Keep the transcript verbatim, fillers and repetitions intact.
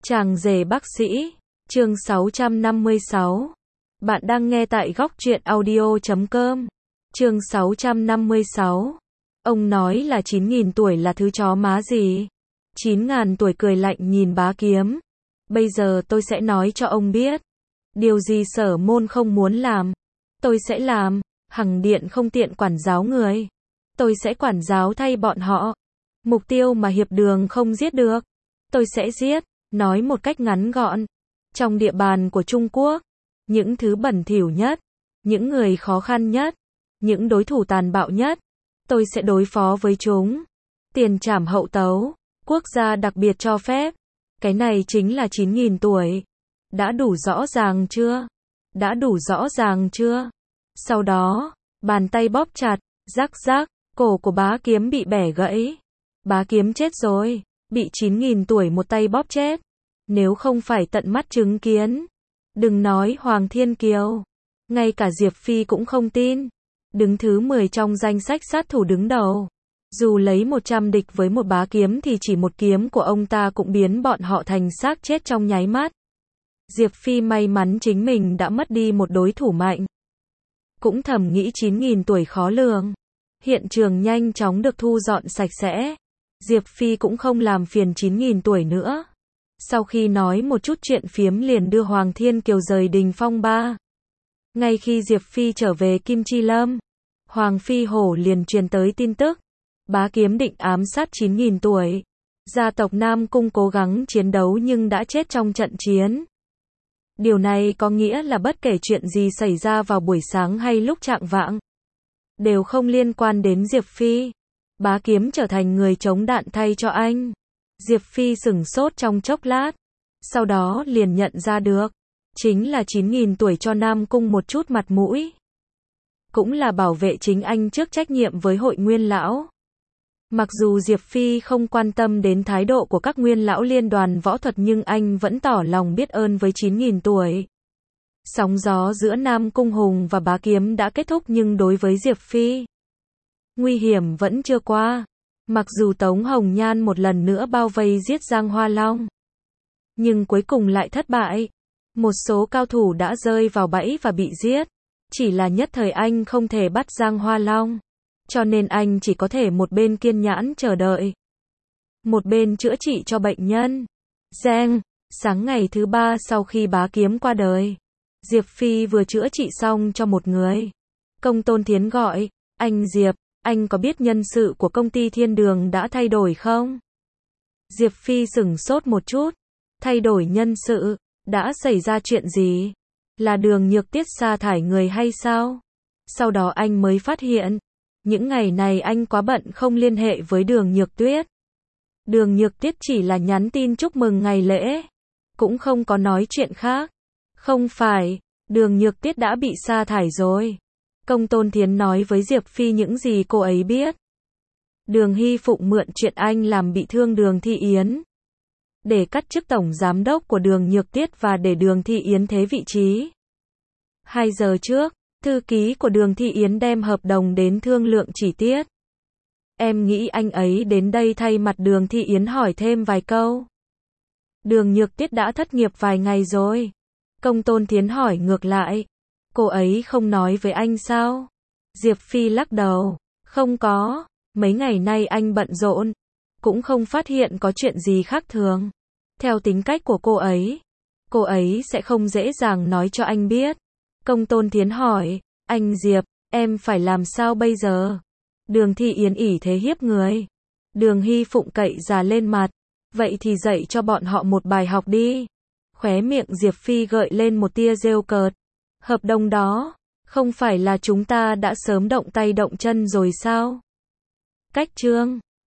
Chàng rể bác sĩ, chương sáu trăm năm mươi sáu. Bạn đang nghe tại góc truyện audio chấm com. Chương sáu trăm năm mươi sáu. Ông nói là chín nghìn tuổi là thứ chó má gì? chín ngàn tuổi cười lạnh nhìn Bá Kiếm. Bây giờ tôi sẽ nói cho ông biết. Điều gì Sở Môn không muốn làm, tôi sẽ làm. Hằng Điện không tiện quản giáo người, tôi sẽ quản giáo thay bọn họ. Mục tiêu mà Hiệp Đường không giết được, tôi sẽ giết. Nói một cách ngắn gọn, trong địa bàn của Trung Quốc, những thứ bẩn thỉu nhất, những người khó khăn nhất, những đối thủ tàn bạo nhất, tôi sẽ đối phó với chúng. Tiền trảm hậu tấu, quốc gia đặc biệt cho phép. Cái này chính là chín nghìn tuổi. Đã đủ rõ ràng chưa? Đã đủ rõ ràng chưa? Sau đó, bàn tay bóp chặt, rắc rắc, cổ của Bá Kiếm bị bẻ gãy. Bá Kiếm chết rồi, bị chín nghìn tuổi một tay bóp chết. Nếu không phải tận mắt chứng kiến, đừng nói Hoàng Thiên Kiều, ngay cả Diệp Phi cũng không tin. Đứng thứ mười trong danh sách sát thủ đứng đầu. Dù lấy một trăm địch với một Bá Kiếm thì chỉ một kiếm của ông ta cũng biến bọn họ thành xác chết trong nháy mắt. Diệp Phi may mắn chính mình đã mất đi một đối thủ mạnh. Cũng thầm nghĩ chín nghìn tuổi khó lường. Hiện trường nhanh chóng được thu dọn sạch sẽ. Diệp Phi cũng không làm phiền chín nghìn tuổi nữa. Sau khi nói một chút chuyện phiếm liền đưa Hoàng Thiên Kiều rời đình phong ba. Ngay khi Diệp Phi trở về Kim Chi Lâm, Hoàng Phi Hổ liền truyền tới tin tức. Bá Kiếm định ám sát chín nghìn tuổi. Gia tộc Nam Cung cố gắng chiến đấu nhưng đã chết trong trận chiến. Điều này có nghĩa là bất kể chuyện gì xảy ra vào buổi sáng hay lúc chạng vạng, đều không liên quan đến Diệp Phi. Bá Kiếm trở thành người chống đạn thay cho anh. Diệp Phi sửng sốt trong chốc lát, sau đó liền nhận ra được, chính là chín nghìn tuổi cho Nam Cung một chút mặt mũi. Cũng là bảo vệ chính anh trước trách nhiệm với hội nguyên lão. Mặc dù Diệp Phi không quan tâm đến thái độ của các nguyên lão liên đoàn võ thuật nhưng anh vẫn tỏ lòng biết ơn với chín nghìn tuổi. Sóng gió giữa Nam Cung Hùng và Bá Kiếm đã kết thúc nhưng đối với Diệp Phi, nguy hiểm vẫn chưa qua. Mặc dù Tống Hồng Nhan một lần nữa bao vây giết Giang Hoa Long, nhưng cuối cùng lại thất bại. Một số cao thủ đã rơi vào bẫy và bị giết. Chỉ là nhất thời anh không thể bắt Giang Hoa Long, cho nên anh chỉ có thể một bên kiên nhẫn chờ đợi, một bên chữa trị cho bệnh nhân. Giang, sáng ngày thứ ba sau khi Bá Kiếm qua đời, Diệp Phi vừa chữa trị xong cho một người. Công Tôn Thiến gọi, anh Diệp, anh có biết nhân sự của công ty Thiên Đường đã thay đổi không? Diệp Phi sửng sốt một chút. Thay đổi nhân sự? Đã xảy ra chuyện gì? Là Đường Nhược Tiết sa thải người hay sao? Sau đó anh mới phát hiện, những ngày này anh quá bận không liên hệ với Đường Nhược Tuyết. Đường Nhược Tiết chỉ là nhắn tin chúc mừng ngày lễ, cũng không có nói chuyện khác. Không phải, Đường Nhược Tiết đã bị sa thải rồi. Công Tôn Thiến nói với Diệp Phi những gì cô ấy biết. Đường Hy Phụng mượn chuyện anh làm bị thương Đường Thi Yến, để cắt chức tổng giám đốc của Đường Nhược Tiết và để Đường Thi Yến thế vị trí. Hai giờ trước, thư ký của Đường Thi Yến đem hợp đồng đến thương lượng chi tiết. Em nghĩ anh ấy đến đây thay mặt Đường Thi Yến hỏi thêm vài câu. Đường Nhược Tiết đã thất nghiệp vài ngày rồi. Công Tôn Thiến hỏi ngược lại. Cô ấy không nói với anh sao? Diệp Phi lắc đầu. Không có, mấy ngày nay anh bận rộn, cũng không phát hiện có chuyện gì khác thường. Theo tính cách của cô ấy, cô ấy sẽ không dễ dàng nói cho anh biết. Công Tôn Thiến hỏi, anh Diệp, em phải làm sao bây giờ? Đường Thi Yến ỷ thế hiếp người. Đường Hy Phụng cậy già lên mặt. Vậy thì dạy cho bọn họ một bài học đi. Khóe miệng Diệp Phi gợi lên một tia rêu cợt. Hợp đồng đó, không phải là chúng ta đã sớm động tay động chân rồi sao? Cách chương